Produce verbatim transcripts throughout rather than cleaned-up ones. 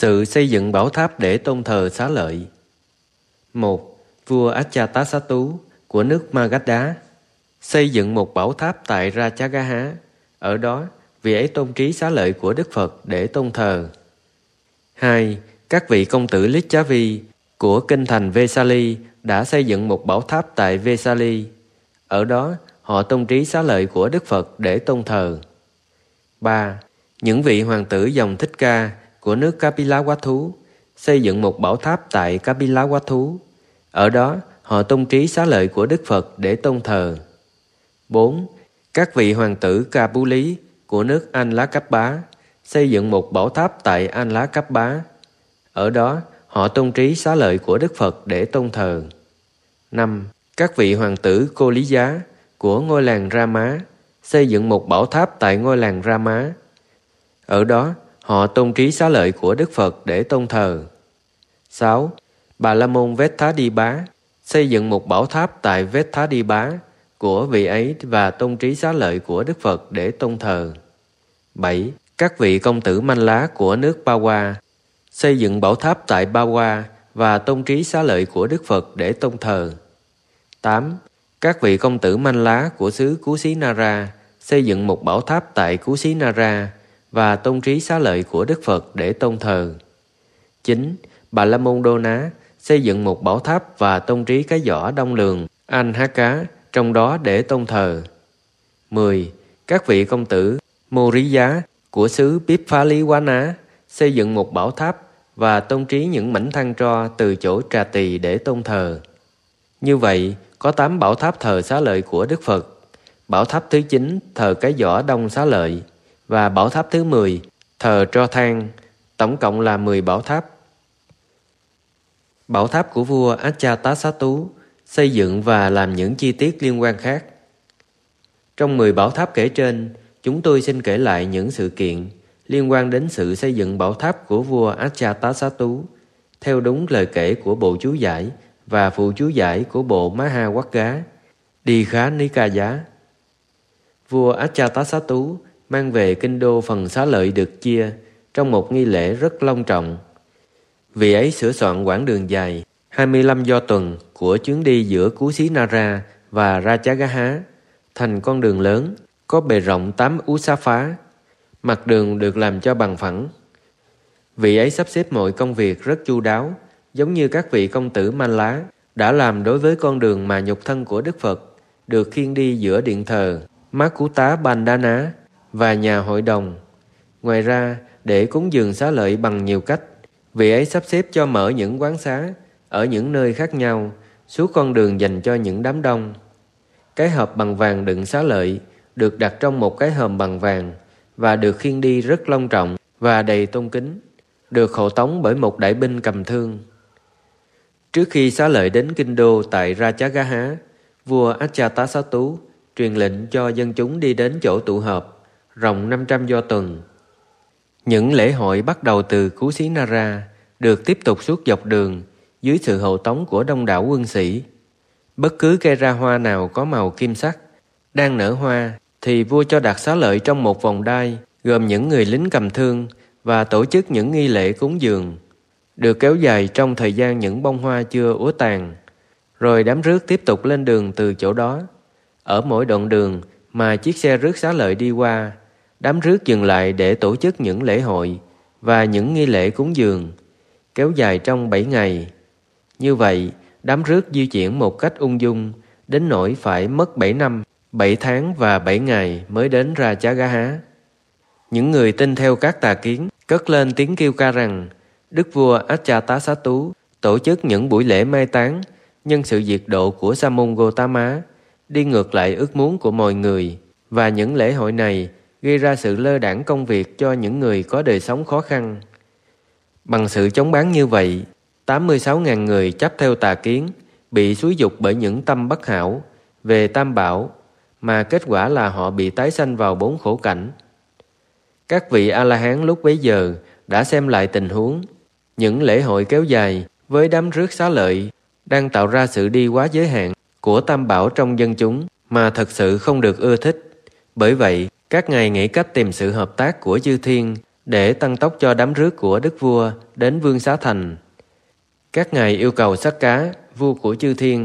Sự xây dựng bảo tháp để tôn thờ Xá Lợi. Một. Vua Ajatasattu của nước Magadha xây dựng một bảo tháp tại Rajagaha. Ở đó, vị ấy tôn trí Xá Lợi của Đức Phật để tôn thờ. Hai. Các vị công tử Licchavi của kinh thành Vesali đã xây dựng một bảo tháp tại Vesali. Ở đó, họ tôn trí Xá Lợi của Đức Phật để tôn thờ. Ba. Những vị hoàng tử dòng Thích Ca của nước Kapilavatthu xây dựng một bảo tháp tại Kapilavatthu. Ở đó, họ tôn trí Xá Lợi của Đức Phật để tôn thờ. Bốn. Các vị hoàng tử Kabuli của nước Anlakappa xây dựng một bảo tháp tại Anlakappa. Ở đó, họ tôn trí Xá Lợi của Đức Phật để tôn thờ. Năm. Các vị hoàng tử Cô Lý Giá của ngôi làng Rama xây dựng một bảo tháp tại ngôi làng Rama. Ở đó, họ tôn trí Xá Lợi của Đức Phật để tôn thờ. Sáu. Bà La Môn Vethadibá xây dựng một bảo tháp tại Vethadibá của vị ấy và tôn trí Xá Lợi của Đức Phật để tôn thờ. Bảy. Các vị công tử Manh Lá của nước Bawa xây dựng bảo tháp tại Bawa và tôn trí Xá Lợi của Đức Phật để tôn thờ. Tám. Các vị công tử Manh Lá của xứ Kusinara xây dựng một bảo tháp tại Kusinara và tôn trí Xá Lợi của Đức Phật để tôn thờ. Chín. Bà La Môn Đô Ná xây dựng một bảo tháp và tôn trí cái giỏ đông lường Anhaka trong đó để tôn thờ. Mười. Các vị công tử Moriya của xứ Pipphaliwana xây dựng một bảo tháp và tôn trí những mảnh than tro từ chỗ Trà Tỳ để tôn thờ. Như vậy, có tám bảo tháp thờ Xá Lợi của Đức Phật. Bảo tháp thứ chín thờ cái giỏ đông Xá Lợi và bảo tháp thứ mười thờ tro than. Tổng cộng là mười bảo tháp. Bảo tháp của vua Ajatasattu xây dựng và làm những chi tiết liên quan khác. Trong mười bảo tháp kể trên, chúng tôi xin kể lại những sự kiện liên quan đến sự xây dựng bảo tháp của vua Ajatasattu theo đúng lời kể của bộ chú giải và phụ chú giải của bộ Mahawagga Dikha Nikaya. Vua Ajatasattu mang về kinh đô phần Xá Lợi được chia trong một nghi lễ rất long trọng. Vị ấy sửa soạn quãng đường dài hai mươi lăm do tuần của chuyến đi giữa Kusinara và Rajagaha thành con đường lớn có bề rộng tám usaphá. Mặt đường được làm cho bằng phẳng. Vị ấy sắp xếp mọi công việc rất chu đáo, giống như các vị công tử Manh Lá đã làm đối với con đường mà nhục thân của Đức Phật được khiêng đi giữa điện thờ Makutta Bandhana và nhà hội đồng. Ngoài ra, để cúng dường Xá Lợi bằng nhiều cách, vị ấy sắp xếp cho mở những quán xá ở những nơi khác nhau suốt con đường dành cho những đám đông. Cái hộp bằng vàng đựng Xá Lợi được đặt trong một cái hòm bằng vàng và được khiêng đi rất long trọng và đầy tôn kính, được hộ tống bởi một đại binh cầm thương. Trước khi Xá Lợi đến kinh đô tại Rajagaha, vua Ajatasattu truyền lệnh cho dân chúng đi đến chỗ tụ họp rộng năm trăm do tuần. Những lễ hội bắt đầu từ Kusinara được tiếp tục suốt dọc đường dưới sự hộ tống của đông đảo quân sĩ. Bất cứ cây ra hoa nào có màu kim sắc đang nở hoa thì vua cho đặt Xá Lợi trong một vòng đai gồm những người lính cầm thương và tổ chức những nghi lễ cúng dường, được kéo dài trong thời gian những bông hoa chưa úa tàn. Rồi đám rước tiếp tục lên đường từ chỗ đó. Ở mỗi đoạn đường mà chiếc xe rước Xá Lợi đi qua, đám rước dừng lại để tổ chức những lễ hội và những nghi lễ cúng dường, kéo dài trong bảy ngày. Như vậy, đám rước di chuyển một cách ung dung, đến nỗi phải mất bảy năm, bảy tháng và bảy ngày mới đến Rajagaha. Những người tin theo các tà kiến cất lên tiếng kêu ca rằng Đức vua Ajatasattu tổ chức những buổi lễ mai táng nhân sự diệt độ của Sa môn Gotama, đi ngược lại ước muốn của mọi người, và những lễ hội này gây ra sự lơ đãng công việc cho những người có đời sống khó khăn. Bằng sự chống bán như vậy, tám mươi sáu nghìn người chấp theo tà kiến bị xúi dục bởi những tâm bất hảo về tam bảo, mà kết quả là họ bị tái sanh vào bốn khổ cảnh. Các vị A-la-hán lúc bấy giờ đã xem lại tình huống. Những lễ hội kéo dài với đám rước Xá Lợi đang tạo ra sự đi quá giới hạn của tam bảo trong dân chúng mà thật sự không được ưa thích. Bởi vậy, các ngài nghĩ cách tìm sự hợp tác của chư thiên để tăng tốc cho đám rước của đức vua đến Vương Xá Thành. Các ngài yêu cầu Sắc Cá, vua của chư thiên: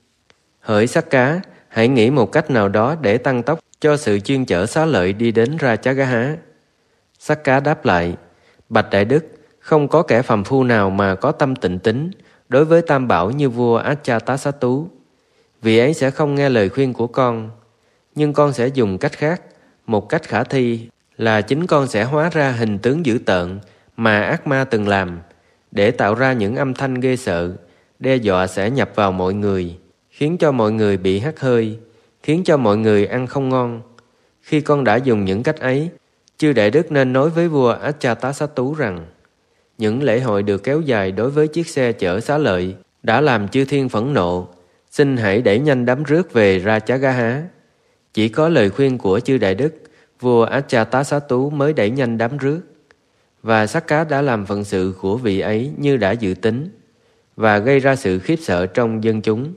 hỡi Sắc Cá, hãy nghĩ một cách nào đó để tăng tốc cho sự chuyên chở xá lợi đi đến Rajagaha. Sắc Cá đáp lại: bạch đại đức, không có kẻ phàm phu nào mà có tâm tịnh tín đối với Tam Bảo như vua Ajatasattu. Vì ấy sẽ không nghe lời khuyên của con, nhưng con sẽ dùng cách khác. Một cách khả thi là chính con sẽ hóa ra hình tướng dữ tợn mà ác ma từng làm, để tạo ra những âm thanh ghê sợ, đe dọa sẽ nhập vào mọi người, khiến cho mọi người bị hắt hơi, khiến cho mọi người ăn không ngon. Khi con đã dùng những cách ấy, chư đại đức nên nói với vua Ajatasattu rằng: những lễ hội được kéo dài đối với chiếc xe chở xá lợi đã làm chư thiên phẫn nộ. Xin hãy đẩy nhanh đám rước về Rajagaha. Chỉ có lời khuyên của chư đại đức, vua Ajatasattu mới đẩy nhanh đám rước. Và Sắc Cá đã làm phận sự của vị ấy như đã dự tính, và gây ra sự khiếp sợ trong dân chúng.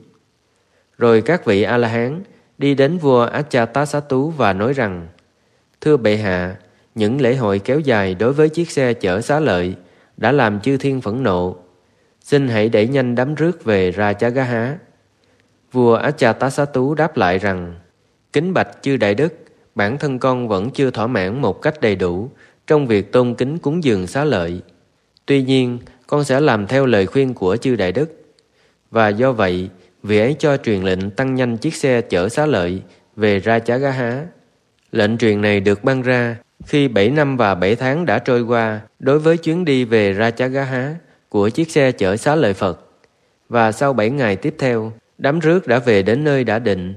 Rồi các vị A-la-hán đi đến vua Ajatasattu và nói rằng: thưa bệ hạ, những lễ hội kéo dài đối với chiếc xe chở xá lợi đã làm chư thiên phẫn nộ. Xin hãy đẩy nhanh đám rước về Rajagaha. Vua Ajatasattu đáp lại rằng: kính bạch chư đại đức, bản thân con vẫn chưa thỏa mãn một cách đầy đủ trong việc tôn kính cúng dường xá lợi. Tuy nhiên, con sẽ làm theo lời khuyên của chư đại đức. Và do vậy, vị ấy cho truyền lệnh tăng nhanh chiếc xe chở xá lợi về Rajagaha. Lệnh truyền này được ban ra khi bảy năm và bảy tháng đã trôi qua đối với chuyến đi về Rajagaha của chiếc xe chở xá lợi Phật. Và sau bảy ngày tiếp theo, đám rước đã về đến nơi đã định.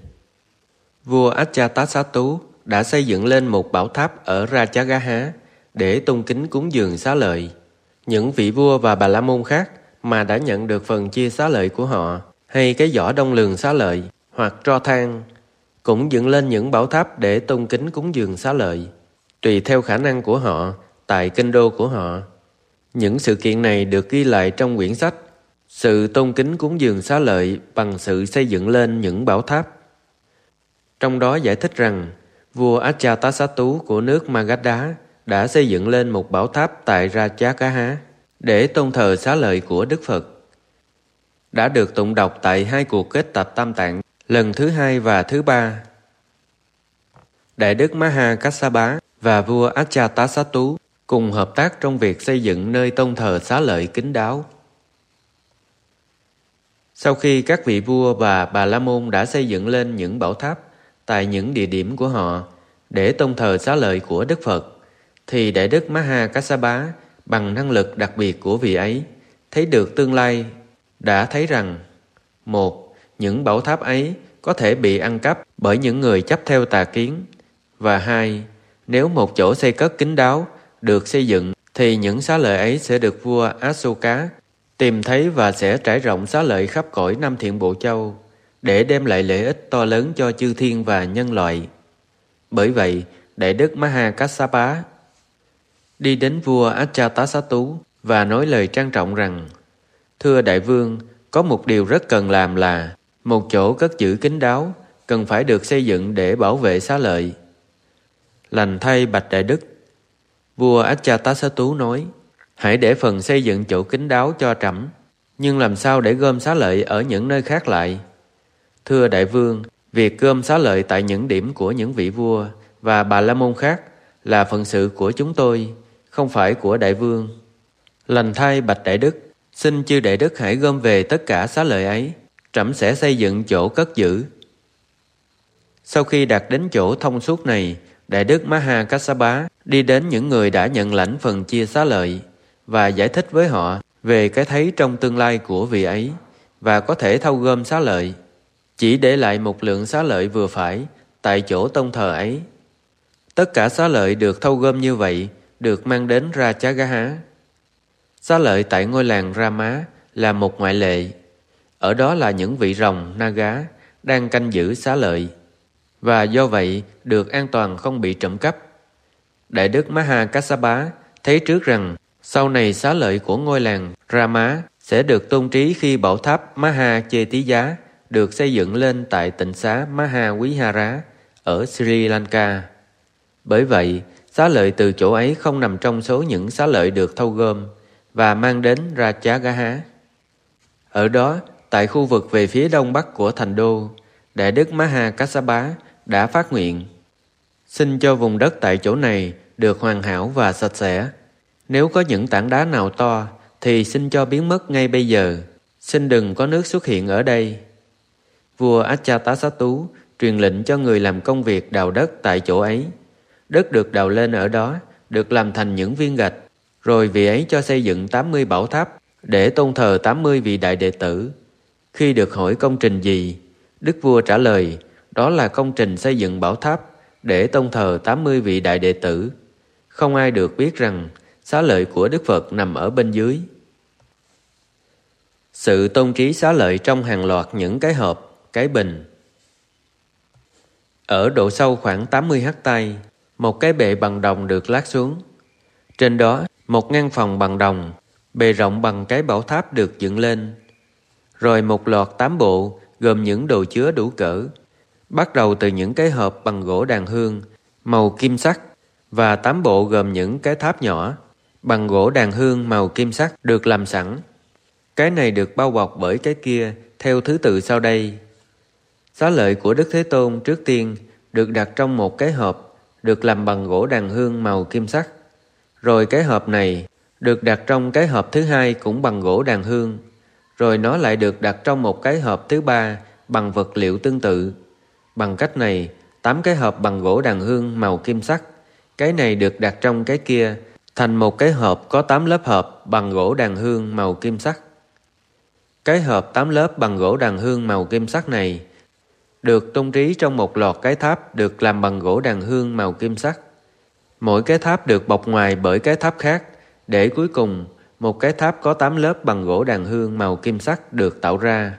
Vua Ajatasattu đã xây dựng lên một bảo tháp ở Rajagaha để tôn kính cúng dường xá lợi. Những vị vua và bà la môn khác mà đã nhận được phần chia xá lợi của họ, hay cái giỏ đông lường xá lợi hoặc tro than, cũng dựng lên những bảo tháp để tôn kính cúng dường xá lợi, tùy theo khả năng của họ tại kinh đô của họ. Những sự kiện này được ghi lại trong quyển sách Sự tôn kính cúng dường xá lợi bằng sự xây dựng lên những bảo tháp. Trong đó giải thích rằng vua Ajatasattu của nước Magadha đã xây dựng lên một bảo tháp tại Rajagaha để tôn thờ xá lợi của Đức Phật. Đã được tụng đọc tại hai cuộc kết tập Tam Tạng lần thứ hai và thứ ba. Đại đức Maha Kassapa và vua Ajatasattu cùng hợp tác trong việc xây dựng nơi tôn thờ xá lợi kín đáo. Sau khi các vị vua và bà la môn đã xây dựng lên những bảo tháp tại những địa điểm của họ để tôn thờ xá lợi của Đức Phật, thì Đại đức Maha Kassapa bằng năng lực đặc biệt của vị ấy thấy được tương lai, đã thấy rằng: một, những bảo tháp ấy có thể bị ăn cắp bởi những người chấp theo tà kiến, và hai, nếu một chỗ xây cất kín đáo được xây dựng thì những xá lợi ấy sẽ được vua Asoka tìm thấy và sẽ trải rộng xá lợi khắp cõi Nam Thiện Bộ Châu để đem lại lợi ích to lớn cho chư thiên và nhân loại. Bởi vậy, Đại đức Maha Kassapa đi đến vua Ajatasattu và nói lời trang trọng rằng: thưa đại vương, có một điều rất cần làm là một chỗ cất giữ kín đáo cần phải được xây dựng để bảo vệ xá lợi. Lành thay bạch đại đức, vua Ajatasattu nói: hãy để phần xây dựng chỗ kín đáo cho trẫm, nhưng làm sao để gom xá lợi ở những nơi khác lại? Thưa đại vương, việc gom xá lợi tại những điểm của những vị vua và bà la môn khác là phận sự của chúng tôi, không phải của đại vương. Lành thay bạch đại đức, xin chư đại đức hãy gom về tất cả xá lợi ấy, trẫm sẽ xây dựng chỗ cất giữ. Sau khi đạt đến chỗ thông suốt này, Đại đức Maha Kassapa đi đến những người đã nhận lãnh phần chia xá lợi và giải thích với họ về cái thấy trong tương lai của vị ấy và có thể thâu gom xá lợi, chỉ để lại một lượng xá lợi vừa phải tại chỗ tôn thờ ấy. Tất cả xá lợi được thâu gom như vậy được mang đến Rajagaha. Xá lợi tại ngôi làng Rama là một ngoại lệ. Ở đó là những vị rồng Naga đang canh giữ xá lợi, và do vậy được an toàn không bị trộm cắp. Đại đức Maha Kassapa thấy trước rằng sau này xá lợi của ngôi làng Rama sẽ được tôn trí khi bảo tháp Maha Chetija được xây dựng lên tại tịnh xá Maha Vihara ở Sri Lanka. Bởi vậy, Xá lợi từ chỗ ấy không nằm trong số những xá lợi được thâu gom và mang đến Rajagaha. Ở đó, tại khu vực về phía đông bắc của thành đô, Đại đức Maha Kassapa đã phát nguyện: xin cho vùng đất tại chỗ này được hoàn hảo và sạch sẽ. Nếu có những tảng đá nào to thì xin cho biến mất ngay bây giờ. Xin đừng có nước xuất hiện ở đây. Vua Ajatasattu truyền lệnh cho người làm công việc đào đất tại chỗ ấy. Đất được đào lên ở đó được làm thành những viên gạch, rồi vị ấy cho xây dựng tám mươi bảo tháp để tôn thờ tám mươi vị đại đệ tử. Khi được hỏi công trình gì, đức vua trả lời đó là công trình xây dựng bảo tháp để tôn thờ tám mươi vị đại đệ tử. Không ai được biết rằng xá lợi của Đức Phật nằm ở bên dưới. Sự tôn trí xá lợi trong hàng loạt những cái hộp, cái bình. Ở độ sâu khoảng tám mươi ha-tay, một cái bệ bằng đồng được lát xuống. Trên đó, một ngăn phòng bằng đồng, bề rộng bằng cái bảo tháp được dựng lên. Rồi một loạt tám bộ gồm những đồ chứa đủ cỡ, bắt đầu từ những cái hộp bằng gỗ đàn hương màu kim sắc, và tám bộ gồm những cái tháp nhỏ bằng gỗ đàn hương màu kim sắc được làm sẵn. Cái này được bao bọc bởi cái kia theo thứ tự sau đây. Xá lợi của Đức Thế Tôn trước tiên được đặt trong một cái hộp được làm bằng gỗ đàn hương màu kim sắc. Rồi cái hộp này được đặt trong cái hộp thứ hai cũng bằng gỗ đàn hương. Rồi nó lại được đặt trong một cái hộp thứ ba bằng vật liệu tương tự. Bằng cách này, tám cái hộp bằng gỗ đàn hương màu kim sắc, cái này được đặt trong cái kia, thành một cái hộp có tám lớp hộp bằng gỗ đàn hương màu kim sắc. Cái hộp tám lớp bằng gỗ đàn hương màu kim sắc này được tôn trí trong một loạt cái tháp được làm bằng gỗ đàn hương màu kim sắc. Mỗi cái tháp được bọc ngoài bởi cái tháp khác, để cuối cùng một cái tháp có tám lớp bằng gỗ đàn hương màu kim sắc được tạo ra.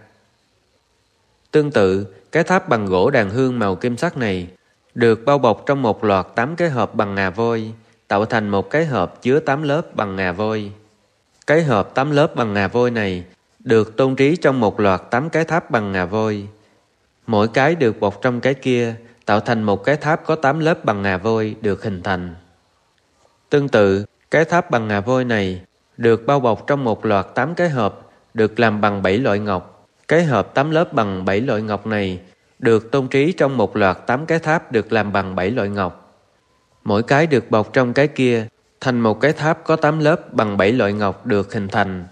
Tương tự, cái tháp bằng gỗ đàn hương màu kim sắc này được bao bọc trong một loạt tám cái hộp bằng ngà voi, tạo thành một cái hộp chứa tám lớp bằng ngà voi. Cái hộp tám lớp bằng ngà voi này được tôn trí trong một loạt tám cái tháp bằng ngà voi. Mỗi cái được bọc trong cái kia, tạo thành một cái tháp có tám lớp bằng ngà voi được hình thành. Tương tự, cái tháp bằng ngà voi này được bao bọc trong một loạt tám cái hộp được làm bằng bảy loại ngọc. Cái hộp tám lớp bằng bảy loại ngọc này được tôn trí trong một loạt tám cái tháp được làm bằng bảy loại ngọc. Mỗi cái được bọc trong cái kia thành một cái tháp có tám lớp bằng bảy loại ngọc được hình thành.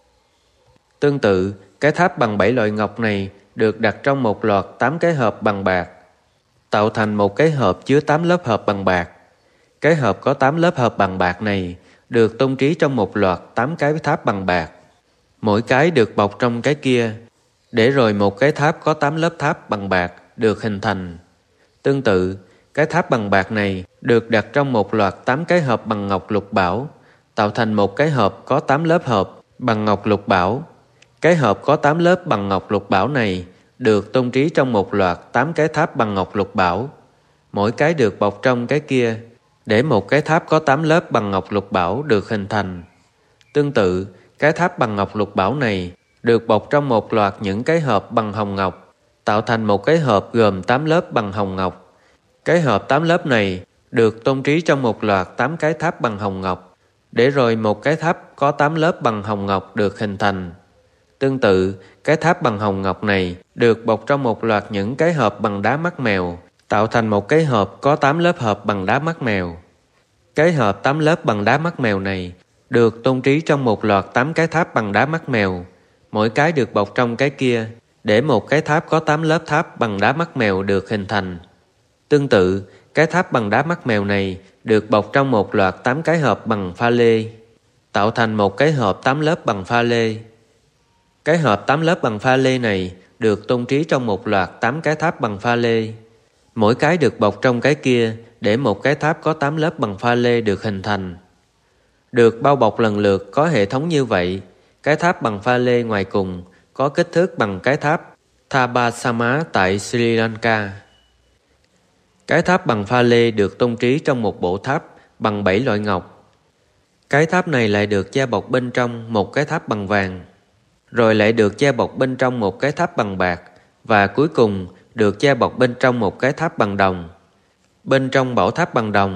Tương tự, cái tháp bằng bảy loại ngọc này được đặt trong một loạt tám cái hộp bằng bạc, tạo thành một cái hộp chứa tám lớp hộp bằng bạc. Cái hộp có tám lớp hộp bằng bạc này được tôn trí trong một loạt tám cái tháp bằng bạc. Mỗi cái được bọc trong cái kia, để rồi một cái tháp có tám lớp tháp bằng bạc được hình thành. Tương tự, cái tháp bằng bạc này được đặt trong một loạt tám cái hộp bằng ngọc lục bảo, tạo thành một cái hộp có tám lớp hộp bằng ngọc lục bảo. Cái hộp có tám lớp bằng ngọc lục bảo này được tôn trí trong một loạt tám cái tháp bằng ngọc lục bảo. Mỗi cái được bọc trong cái kia, để một cái tháp có tám lớp bằng ngọc lục bảo được hình thành. Tương tự, cái tháp bằng ngọc lục bảo này được bọc trong một loạt những cái hộp bằng hồng ngọc, tạo thành một cái hộp gồm tám lớp bằng hồng ngọc. Cái hộp tám lớp này được tôn trí trong một loạt tám cái tháp bằng hồng ngọc, để rồi một cái tháp có tám lớp bằng hồng ngọc được hình thành. Tương tự, cái tháp bằng hồng ngọc này được bọc trong một loạt những cái hộp bằng đá mắt mèo, tạo thành một cái hộp có tám lớp hộp bằng đá mắt mèo. Cái hộp tám lớp bằng đá mắt mèo này được tôn trí trong một loạt tám cái tháp bằng đá mắt mèo. Mỗi cái được bọc trong cái kia, để một cái tháp có tám lớp tháp bằng đá mắt mèo được hình thành. Tương tự, cái tháp bằng đá mắt mèo này được bọc trong một loạt tám cái hộp bằng pha lê, tạo thành một cái hộp tám lớp bằng pha lê. Cái hộp tám lớp bằng pha lê này được tôn trí trong một loạt tám cái tháp bằng pha lê. Mỗi cái được bọc trong cái kia, để một cái tháp có tám lớp bằng pha lê được hình thành. Được bao bọc lần lượt có hệ thống như vậy, cái tháp bằng pha lê ngoài cùng có kích thước bằng cái tháp Thabasama tại Sri Lanka. Cái tháp bằng pha lê được tôn trí trong một bộ tháp bằng bảy loại ngọc. Cái tháp này lại được che bọc bên trong một cái tháp bằng vàng, rồi lại được che bọc bên trong một cái tháp bằng bạc, và cuối cùng được che bọc bên trong một cái tháp bằng đồng. Bên trong bảo tháp bằng đồng,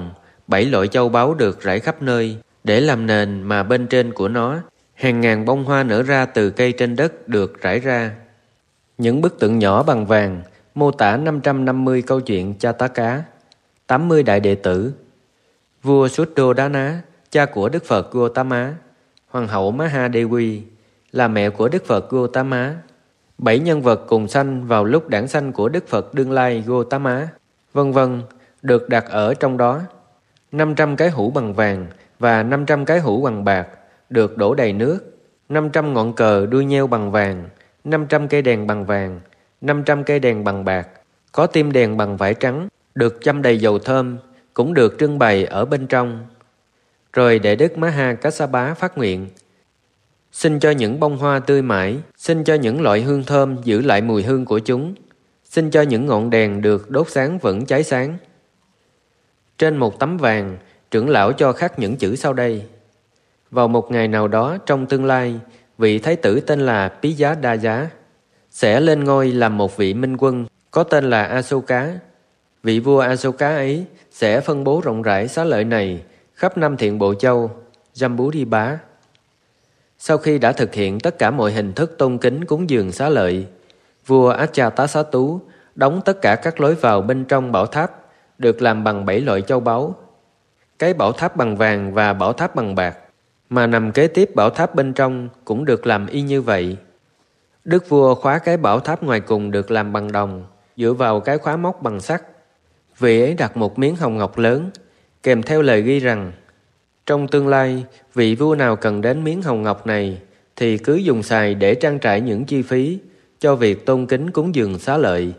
bảy loại châu báu được rải khắp nơi để làm nền, mà bên trên của nó hàng ngàn bông hoa nở ra từ cây trên đất được rải ra. Những bức tượng nhỏ bằng vàng mô tả năm trăm năm mươi câu chuyện Jataka, tám mươi đại đệ tử, vua Suddhodana, cha của Đức Phật Gautama, hoàng hậu Mahadevi là mẹ của Đức Phật Gautama, bảy nhân vật cùng sanh vào lúc đản sanh của Đức Phật đương lai Gautama, vân vân được đặt ở trong đó. năm trăm cái hũ bằng vàng và năm trăm cái hũ bằng bạc được đổ đầy nước, năm trăm ngọn cờ đuôi nheo bằng vàng, năm trăm cây đèn bằng vàng, năm trăm cây đèn bằng bạc, có tim đèn bằng vải trắng, được châm đầy dầu thơm, cũng được trưng bày ở bên trong. Rồi Đệ Đức Maha Kassapa phát nguyện: xin cho những bông hoa tươi mãi, xin cho những loại hương thơm giữ lại mùi hương của chúng, xin cho những ngọn đèn được đốt sáng vẫn cháy sáng. Trên một tấm vàng, trưởng lão cho khắc những chữ sau đây: vào một ngày nào đó trong tương lai, vị thái tử tên là Piyadaja sẽ lên ngôi làm một vị minh quân có tên là Asoka. Vị vua Asoka ấy sẽ phân bố rộng rãi xá lợi này khắp năm thiện bộ châu Jambudvipa. Sau khi đã thực hiện tất cả mọi hình thức tôn kính cúng dường xá lợi, vua Ajatasattu đóng tất cả các lối vào bên trong bảo tháp được làm bằng bảy loại châu báu. Cái bảo tháp bằng vàng và bảo tháp bằng bạc mà nằm kế tiếp bảo tháp bên trong cũng được làm y như vậy. Đức vua khóa cái bảo tháp ngoài cùng được làm bằng đồng, dựa vào cái khóa móc bằng sắt. Vị ấy đặt một miếng hồng ngọc lớn, kèm theo lời ghi rằng: trong tương lai, vị vua nào cần đến miếng hồng ngọc này thì cứ dùng xài để trang trải những chi phí cho việc tôn kính cúng dường xá lợi.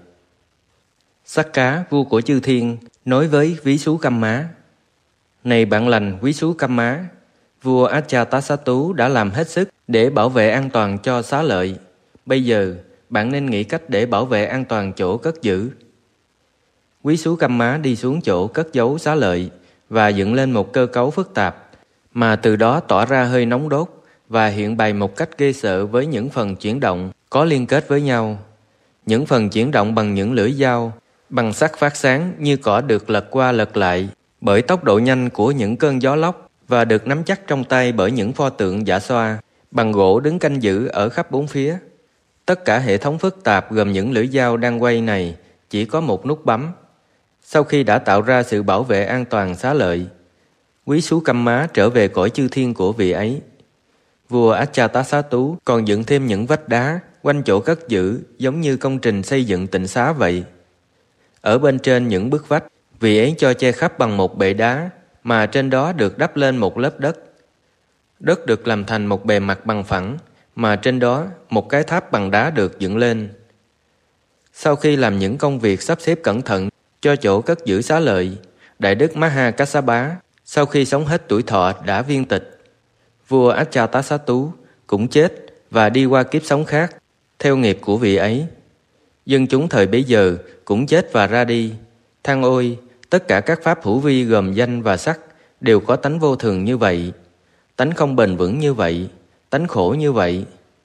Sakka, vua của chư thiên, nói với Visukamma: này bạn lành Visukamma, vua Ajatasattu đã làm hết sức để bảo vệ an toàn cho xá lợi. Bây giờ, bạn nên nghĩ cách để bảo vệ an toàn chỗ cất giữ. Visukamma đi xuống chỗ cất giấu xá lợi và dựng lên một cơ cấu phức tạp, mà từ đó tỏa ra hơi nóng đốt và hiện bày một cách ghê sợ với những phần chuyển động có liên kết với nhau. Những phần chuyển động bằng những lưỡi dao, bằng sắc phát sáng như cỏ được lật qua lật lại bởi tốc độ nhanh của những cơn gió lốc và được nắm chắc trong tay bởi những pho tượng giả xoa bằng gỗ đứng canh giữ ở khắp bốn phía. Tất cả hệ thống phức tạp gồm những lưỡi dao đang quay này chỉ có một nút bấm. Sau khi đã tạo ra sự bảo vệ an toàn xá lợi, Visukamma trở về cõi chư thiên của vị ấy. Vua Ajatasattu còn dựng thêm những vách đá quanh chỗ cất giữ giống như công trình xây dựng tịnh xá vậy. Ở bên trên những bức vách, vị ấy cho che khắp bằng một bệ đá mà trên đó được đắp lên một lớp đất. Đất được làm thành một bề mặt bằng phẳng mà trên đó một cái tháp bằng đá được dựng lên. Sau khi làm những công việc sắp xếp cẩn thận cho chỗ cất giữ xá lợi, Đại Đức Maha Kassapa sau khi sống hết tuổi thọ đã viên tịch. Vua Ajatasattu cũng chết và đi qua kiếp sống khác theo nghiệp của vị ấy. Dân chúng thời bấy giờ cũng chết và ra đi. Than ôi, tất cả các pháp hữu vi gồm danh và sắc đều có tánh vô thường như vậy, tánh không bền vững như vậy, tánh khổ như vậy.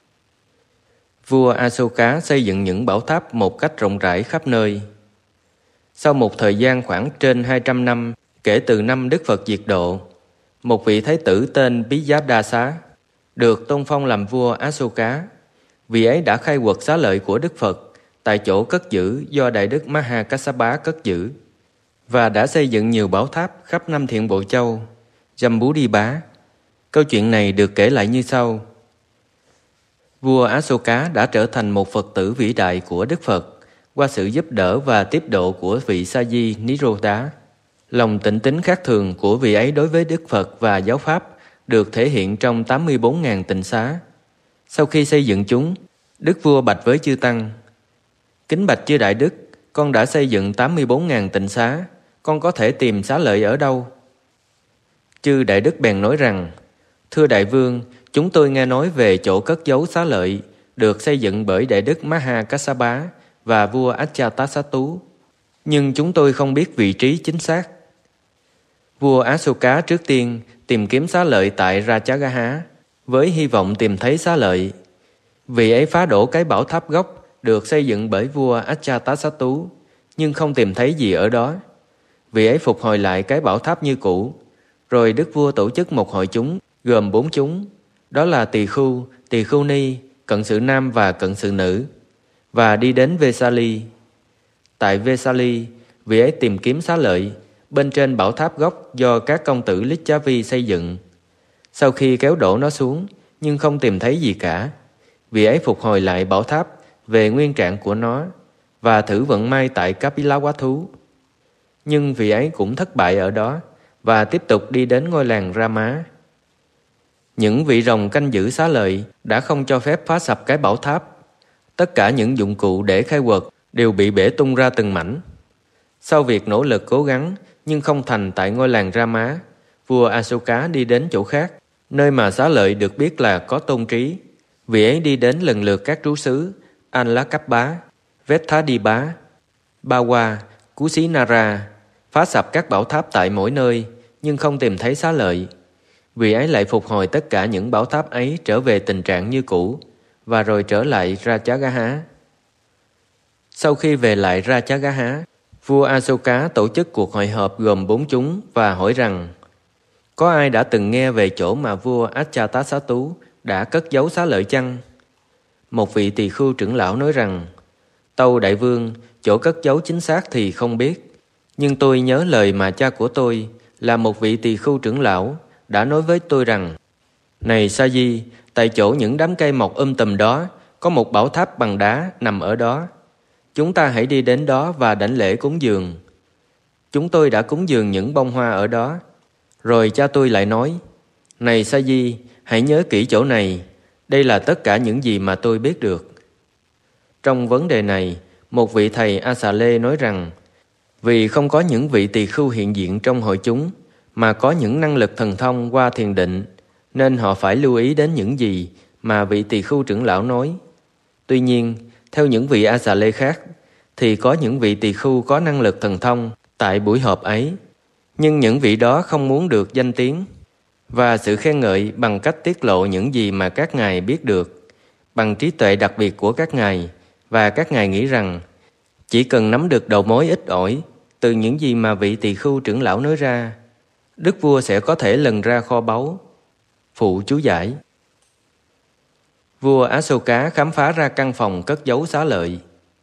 Vua Asoka xây dựng những bảo tháp một cách rộng rãi khắp nơi. Sau một thời gian khoảng trên hai trăm năm kể từ năm Đức Phật diệt độ, một vị thái tử tên Piyadasa được tôn phong làm vua Asoka. Vị ấy đã khai quật xá lợi của Đức Phật tại chỗ cất giữ do Đại Đức Maha Kassapa cất giữ và đã xây dựng nhiều bảo tháp khắp năm thiện bộ châu Jambudvipa. Câu chuyện này được kể lại như sau: vua Asoka đã trở thành một Phật tử vĩ đại của Đức Phật qua sự giúp đỡ và tiếp độ của vị Sa Di Nirodha. Lòng tịnh tín khác thường của vị ấy đối với Đức Phật và giáo pháp được thể hiện trong tám mươi bốn nghìn tịnh xá. Sau khi xây dựng chúng, Đức vua bạch với chư tăng: kính bạch chư đại đức, con đã xây dựng tám mươi bốn nghìn tịnh xá, con có thể tìm xá lợi ở đâu? Chư đại đức bèn nói rằng: thưa đại vương, chúng tôi nghe nói về chỗ cất giấu xá lợi được xây dựng bởi Đại Đức Maha Kassapa và vua Ajatasattu, nhưng chúng tôi không biết vị trí chính xác. Vua Asoka trước tiên tìm kiếm xá lợi tại Rajagaha với hy vọng tìm thấy xá lợi. Vị ấy phá đổ cái bảo tháp gốc được xây dựng bởi vua Ajatasattu, nhưng không tìm thấy gì ở đó. Vị ấy phục hồi lại cái bảo tháp như cũ. Rồi đức vua tổ chức một hội chúng gồm bốn chúng, đó là tỳ khưu, tỳ khưu ni, cận sự nam và cận sự nữ, và đi đến Vesali. Tại Vesali, vị ấy tìm kiếm xá lợi bên trên bảo tháp gốc do các công tử Lichavi xây dựng. Sau khi kéo đổ nó xuống nhưng không tìm thấy gì cả, vị ấy phục hồi lại bảo tháp về nguyên trạng của nó và thử vận may tại Kapilavatthu. Nhưng vị ấy cũng thất bại ở đó và tiếp tục đi đến ngôi làng Rama. Những vị rồng canh giữ xá lợi đã không cho phép phá sập cái bảo tháp. Tất cả những dụng cụ để khai quật đều bị bể tung ra từng mảnh. Sau việc nỗ lực cố gắng nhưng không thành tại ngôi làng Rama, vua Asoka đi đến chỗ khác, nơi mà xá lợi được biết là có tôn trí. Vị ấy đi đến lần lượt các trú xứ Anlakappa, Vethadibha, Bawa, Kusinara, phá sập các bảo tháp tại mỗi nơi nhưng không tìm thấy xá lợi. Vị ấy lại phục hồi tất cả những bảo tháp ấy trở về tình trạng như cũ và rồi trở lại Rajagaha. Sau khi về lại Rajagaha, vua Asoka tổ chức cuộc hội họp gồm bốn chúng và hỏi rằng: có ai đã từng nghe về chỗ mà vua Ajatasattu đã cất giấu xá lợi chăng? Một vị tỳ khưu trưởng lão nói rằng: tâu đại vương, chỗ cất giấu chính xác thì không biết, nhưng tôi nhớ lời mà cha của tôi là một vị tỳ khưu trưởng lão đã nói với tôi rằng: này Sa Di, tại chỗ những đám cây mọc um tùm đó có một bảo tháp bằng đá nằm ở đó. Chúng ta hãy đi đến đó và đảnh lễ cúng dường. Chúng tôi đã cúng dường những bông hoa ở đó. Rồi cha tôi lại nói: này Sa Di, hãy nhớ kỹ chỗ này. Đây là tất cả những gì mà tôi biết được. Trong vấn đề này, một vị thầy Asale nói rằng: vì không có những vị tỳ khưu hiện diện trong hội chúng mà có những năng lực thần thông qua thiền định, nên họ phải lưu ý đến những gì mà vị tỳ khưu trưởng lão nói. Tuy nhiên, theo những vị Asale khác, thì có những vị tỳ khưu có năng lực thần thông tại buổi họp ấy, nhưng những vị đó không muốn được danh tiếng và sự khen ngợi bằng cách tiết lộ những gì mà các ngài biết được bằng trí tuệ đặc biệt của các ngài, và các ngài nghĩ rằng chỉ cần nắm được đầu mối ít ỏi từ những gì mà vị tỳ khưu trưởng lão nói ra, đức vua sẽ có thể lần ra kho báu. Phụ chú giải: vua Asoka khám phá ra căn phòng cất giấu xá lợi.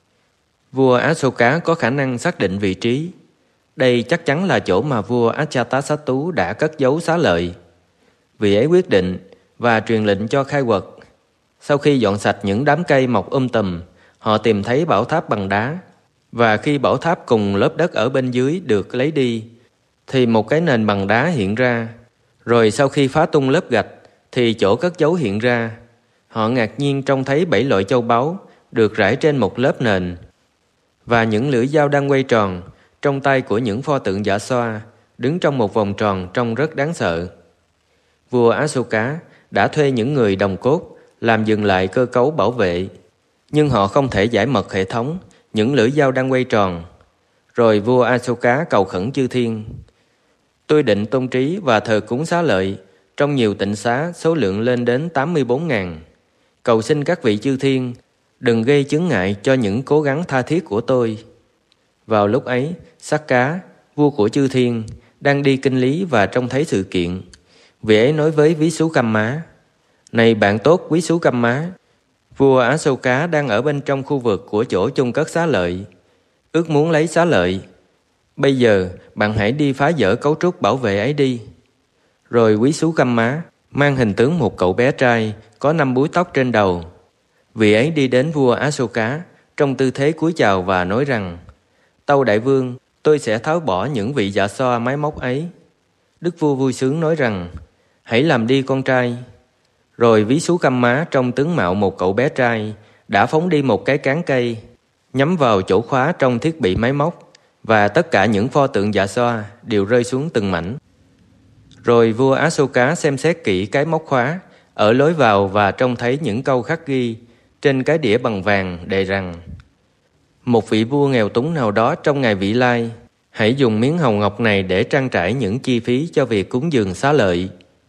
Vua Asoka có khả năng xác định vị trí. Đây chắc chắn là chỗ mà vua Ajatasattu đã cất giấu xá lợi. Vị ấy quyết định và truyền lệnh cho khai quật. Sau khi dọn sạch những đám cây mọc um tùm, họ tìm thấy bảo tháp bằng đá. Và khi bảo tháp cùng lớp đất ở bên dưới được lấy đi, thì một cái nền bằng đá hiện ra. Rồi sau khi phá tung lớp gạch, thì chỗ cất giấu hiện ra. Họ ngạc nhiên trông thấy bảy loại châu báu được rải trên một lớp nền, và những lưỡi dao đang quay tròn trong tay của những pho tượng Dạ Xoa, đứng trong một vòng tròn trông rất đáng sợ. Vua Asoka đã thuê những người đồng cốt làm dừng lại cơ cấu bảo vệ, nhưng họ không thể giải mật hệ thống những lưỡi dao đang quay tròn. Rồi vua Asoka cầu khẩn chư thiên: tôi định tôn trí và thờ cúng xá lợi trong nhiều tịnh xá số lượng lên đến tám mươi bốn nghìn. Cầu xin các vị chư thiên đừng gây chướng ngại cho những cố gắng tha thiết của tôi. Vào lúc ấy, Sakka, vua của chư thiên, đang đi kinh lý và trông thấy sự kiện. Vị ấy nói với Visukamma: này bạn tốt Visukamma, vua Asoka đang ở bên trong khu vực của chỗ chôn cất xá lợi, ước muốn lấy xá lợi. Bây giờ bạn hãy đi phá vỡ cấu trúc bảo vệ ấy đi. Rồi Visukamma mang hình tướng một cậu bé trai có năm búi tóc trên đầu. Vị ấy đi đến vua Asoka trong tư thế cúi chào và nói rằng: tâu đại vương, tôi sẽ tháo bỏ những vị dạ xoa máy móc ấy. Đức vua vui sướng nói rằng: hãy làm đi con trai. Rồi Visukamma trong tướng mạo một cậu bé trai đã phóng đi một cái cán cây, nhắm vào chỗ khóa trong thiết bị máy móc, và tất cả những pho tượng dạ xoa đều rơi xuống từng mảnh. Rồi vua Asoka xem xét kỹ cái móc khóa ở lối vào và trông thấy những câu khắc ghi trên cái đĩa bằng vàng đề rằng: một vị vua nghèo túng nào đó trong ngày vị lai, hãy dùng miếng hồng ngọc này để trang trải những chi phí cho việc cúng dường xá lợi.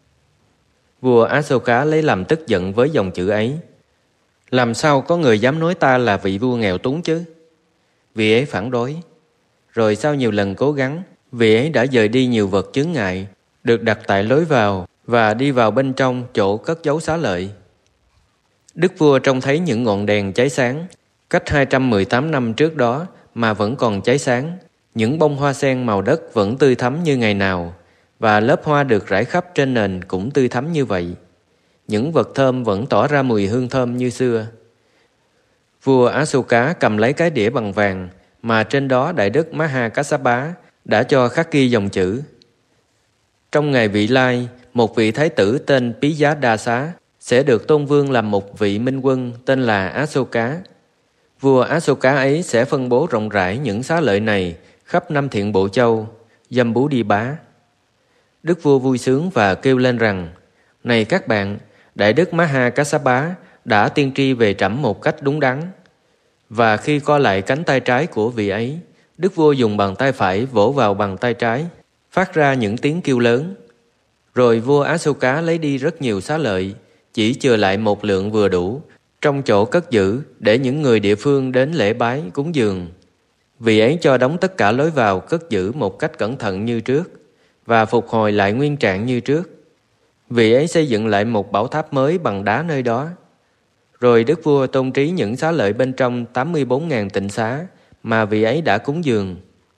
Vua Asoka lấy làm tức giận với dòng chữ ấy. Làm sao có người dám nói ta là vị vua nghèo túng chứ? Vị ấy phản đối. Rồi sau nhiều lần cố gắng, Vị ấy đã dời đi nhiều vật chướng ngại, được đặt tại lối vào và đi vào bên trong chỗ cất giấu xá lợi. Đức vua trông thấy những ngọn đèn cháy sáng, cách hai trăm mười tám năm trước đó mà vẫn còn cháy sáng. Những bông hoa sen màu đất vẫn tươi thắm như ngày nào, và lớp hoa được rải khắp trên nền cũng tươi thắm như vậy. Những vật thơm vẫn tỏ ra mùi hương thơm như xưa. Vua Asoka cầm lấy cái đĩa bằng vàng mà trên đó Đại đức Maha Kassapa đã cho khắc ghi dòng chữ: trong ngày vị lai, một vị thái tử tên Piyadasa sẽ được tôn vương làm một vị minh quân tên là Asoka. Vua Asoka ấy sẽ phân bố rộng rãi những xá lợi này khắp năm thiện bộ châu, Jambudibá. Đức vua vui sướng và kêu lên rằng: này các bạn, Đại đức Maha Kassapa đã tiên tri về trẫm một cách đúng đắn. Và khi co lại cánh tay trái của vị ấy, đức vua dùng bàn tay phải vỗ vào bàn tay trái, phát ra những tiếng kêu lớn. Rồi vua Asoka lấy đi rất nhiều xá lợi, chỉ chừa lại một lượng vừa đủ trong chỗ cất giữ để những người địa phương đến lễ bái cúng dường. Vị ấy cho đóng tất cả lối vào cất giữ một cách cẩn thận như trước và phục hồi lại nguyên trạng như trước. Vị ấy xây dựng lại một bảo tháp mới bằng đá nơi đó. Rồi đức vua tôn trí những xá lợi bên trong tám mươi bốn nghìn tịnh xá mà vị ấy đã cúng dường.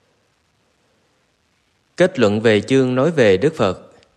Kết luận về chương nói về Đức Phật.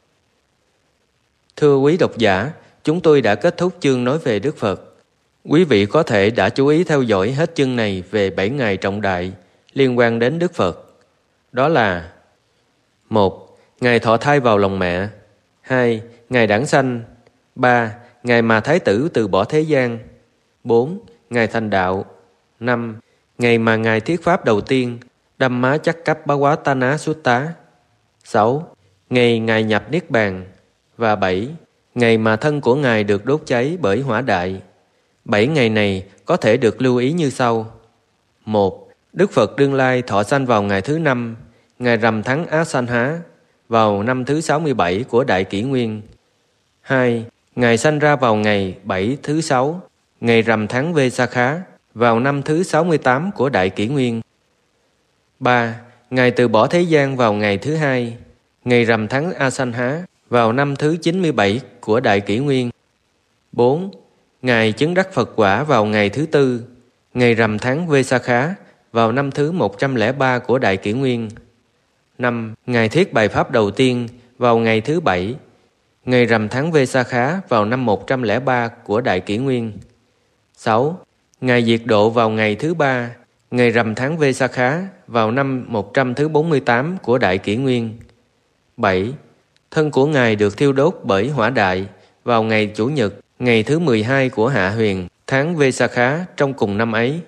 Thưa quý độc giả, chúng tôi đã kết thúc chương nói về Đức Phật. Quý vị có thể đã chú ý theo dõi hết chương này về bảy ngày trọng đại liên quan đến Đức Phật. Đó là: một. Ngày thọ thai vào lòng mẹ. Hai. Ngày đản sanh. Ba. Ngày mà Thái tử từ bỏ thế gian. Bốn. Ngày thành đạo. Năm. Ngày mà Ngài thuyết pháp đầu tiên, Dhamma Chakkappavatthana Sutta. Sáu. Ngày Ngài nhập Niết Bàn. Và bảy. Ngày mà thân của Ngài được đốt cháy bởi hỏa đại. Bảy ngày này có thể được lưu ý như sau. Một. Đức Phật đương lai thọ sanh vào ngày thứ năm, ngày rằm tháng Asanha, vào năm thứ sáu mươi bảy của Đại Kỷ Nguyên. Hai. Ngài sanh ra vào ngày bảy thứ sáu, ngày rằm tháng Vesakha, vào năm thứ sáu mươi tám của Đại Kỷ Nguyên. Ba. Ngài từ bỏ thế gian vào ngày thứ hai, ngày rằm tháng Asanha, vào năm thứ chín mươi bảy của Đại Kỷ Nguyên. Bốn. Ngài chứng đắc Phật quả vào ngày thứ tư, ngày rằm tháng Vesakha, vào năm thứ một trăm lẻ ba của Đại Kỷ Nguyên. Năm. Ngài thuyết bài pháp đầu tiên vào ngày thứ bảy, ngày rằm tháng Vesakha, vào năm một trăm lẻ ba của Đại Kỷ Nguyên. Sáu. Ngài diệt độ vào ngày thứ ba, ngày rằm tháng Vesakha, vào năm một trăm thứ bốn mươi tám của Đại Kỷ Nguyên. Bảy. Thân của Ngài được thiêu đốt bởi hỏa đại vào ngày Chủ nhật, ngày thứ mười hai của Hạ Huyền, tháng Vesakha trong cùng năm ấy.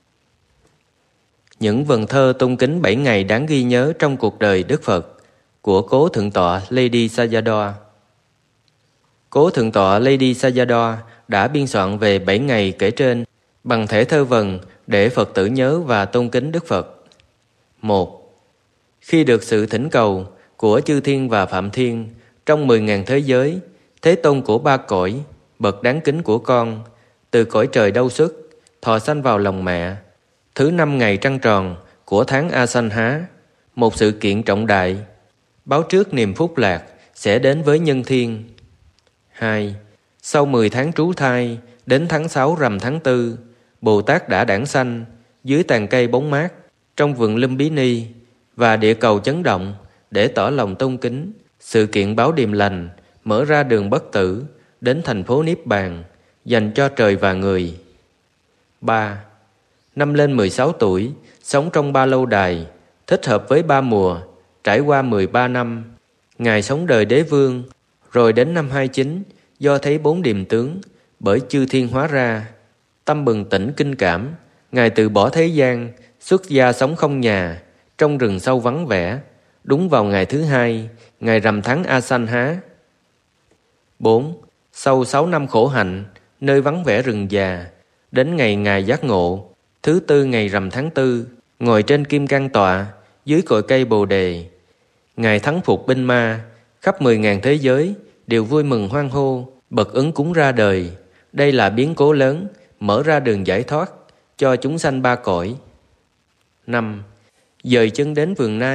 Những vần thơ tôn kính bảy ngày đáng ghi nhớ trong cuộc đời Đức Phật của Cố Thượng tọa Ledi Sayadaw. Cố Thượng tọa Ledi Sayadaw đã biên soạn về bảy ngày kể trên bằng thể thơ vần để Phật tử nhớ và tôn kính Đức Phật. Một. Khi được sự thỉnh cầu của chư thiên và phạm thiên trong mười ngàn thế giới, Thế Tôn của ba cõi, bậc đáng kính của con, từ cõi trời đâu xuất, thọ sanh vào lòng mẹ, thứ năm ngày trăng tròn của tháng Asanha, một sự kiện trọng đại, báo trước niềm phúc lạc sẽ đến với nhân thiên. Hai. Sau mười tháng trú thai, đến tháng sáu rằm tháng tư, Bồ Tát đã đản sanh dưới tàn cây bóng mát trong vườn Lumbini, và địa cầu chấn động để tỏ lòng tôn kính. Sự kiện báo điềm lành mở ra đường bất tử đến thành phố Niết Bàn dành cho trời và người. Ba. Năm lên mười sáu tuổi, sống trong ba lâu đài, thích hợp với ba mùa, trải qua mười ba năm. Ngài sống đời đế vương, rồi đến năm hai mươi chín, do thấy bốn điềm tướng bởi chư thiên hóa ra, tâm bừng tỉnh kinh cảm, Ngài từ bỏ thế gian, xuất gia sống không nhà, trong rừng sâu vắng vẻ, đúng vào ngày thứ hai, ngày rằm tháng Asanha. Bốn. Sau sáu năm khổ hạnh, nơi vắng vẻ rừng già, đến ngày Ngài giác ngộ, thứ tư ngày rằm tháng tư, ngồi trên kim cang tọa, dưới cội cây bồ đề. Ngài thắng phục binh ma, khắp mười ngàn thế giới đều vui mừng hoan hô, bậc ứng cúng ra đời. Đây là biến cố lớn, mở ra đường giải thoát cho chúng sanh ba cõi. Năm. Dời chân đến vườn Nai,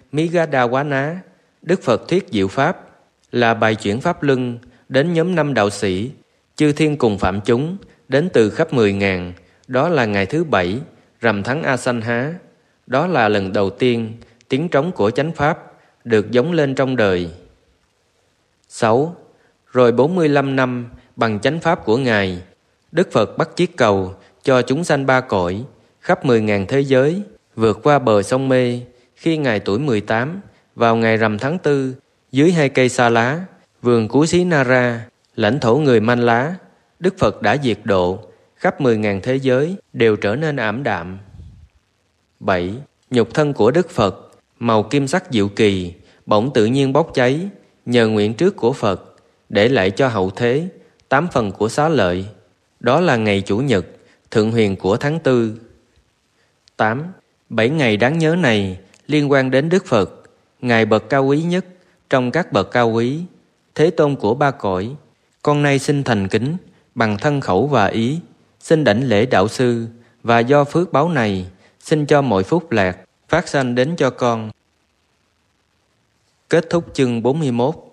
Migadawana, Đức Phật thuyết diệu pháp, là bài chuyển pháp luân đến nhóm năm đạo sĩ, chư thiên cùng phạm chúng, đến từ khắp mười ngàn. Đó là ngày thứ bảy, rằm tháng Asanha. Đó là lần đầu tiên tiếng trống của chánh pháp được giống lên trong đời. sáu. Rồi bốn mươi lăm năm bằng chánh pháp của Ngài, Đức Phật bắt chiếc cầu cho chúng sanh ba cõi, khắp mười ngàn thế giới, vượt qua bờ sông Mê. Khi Ngài tuổi mười tám, vào ngày rằm tháng tư, dưới hai cây sa lá, vườn Cú Xí Na Ra, lãnh thổ người Manh Lá, Đức Phật đã diệt độ, khắp mười ngàn thế giới đều trở nên ảm đạm. bảy. Nhục thân của Đức Phật, màu kim sắc diệu kỳ, bỗng tự nhiên bốc cháy, nhờ nguyện trước của Phật, để lại cho hậu thế tám phần của xá lợi. Đó là ngày Chủ nhật, thượng huyền của tháng tư. tám. Bảy ngày đáng nhớ này liên quan đến Đức Phật, Ngài bậc cao quý nhất trong các bậc cao quý, Thế Tôn của ba cõi. Con nay xin thành kính bằng thân khẩu và ý, xin đảnh lễ đạo sư, và do phước báu này xin cho mọi phúc lạc phát sanh đến cho con. Kết thúc chương bốn mươi mốt.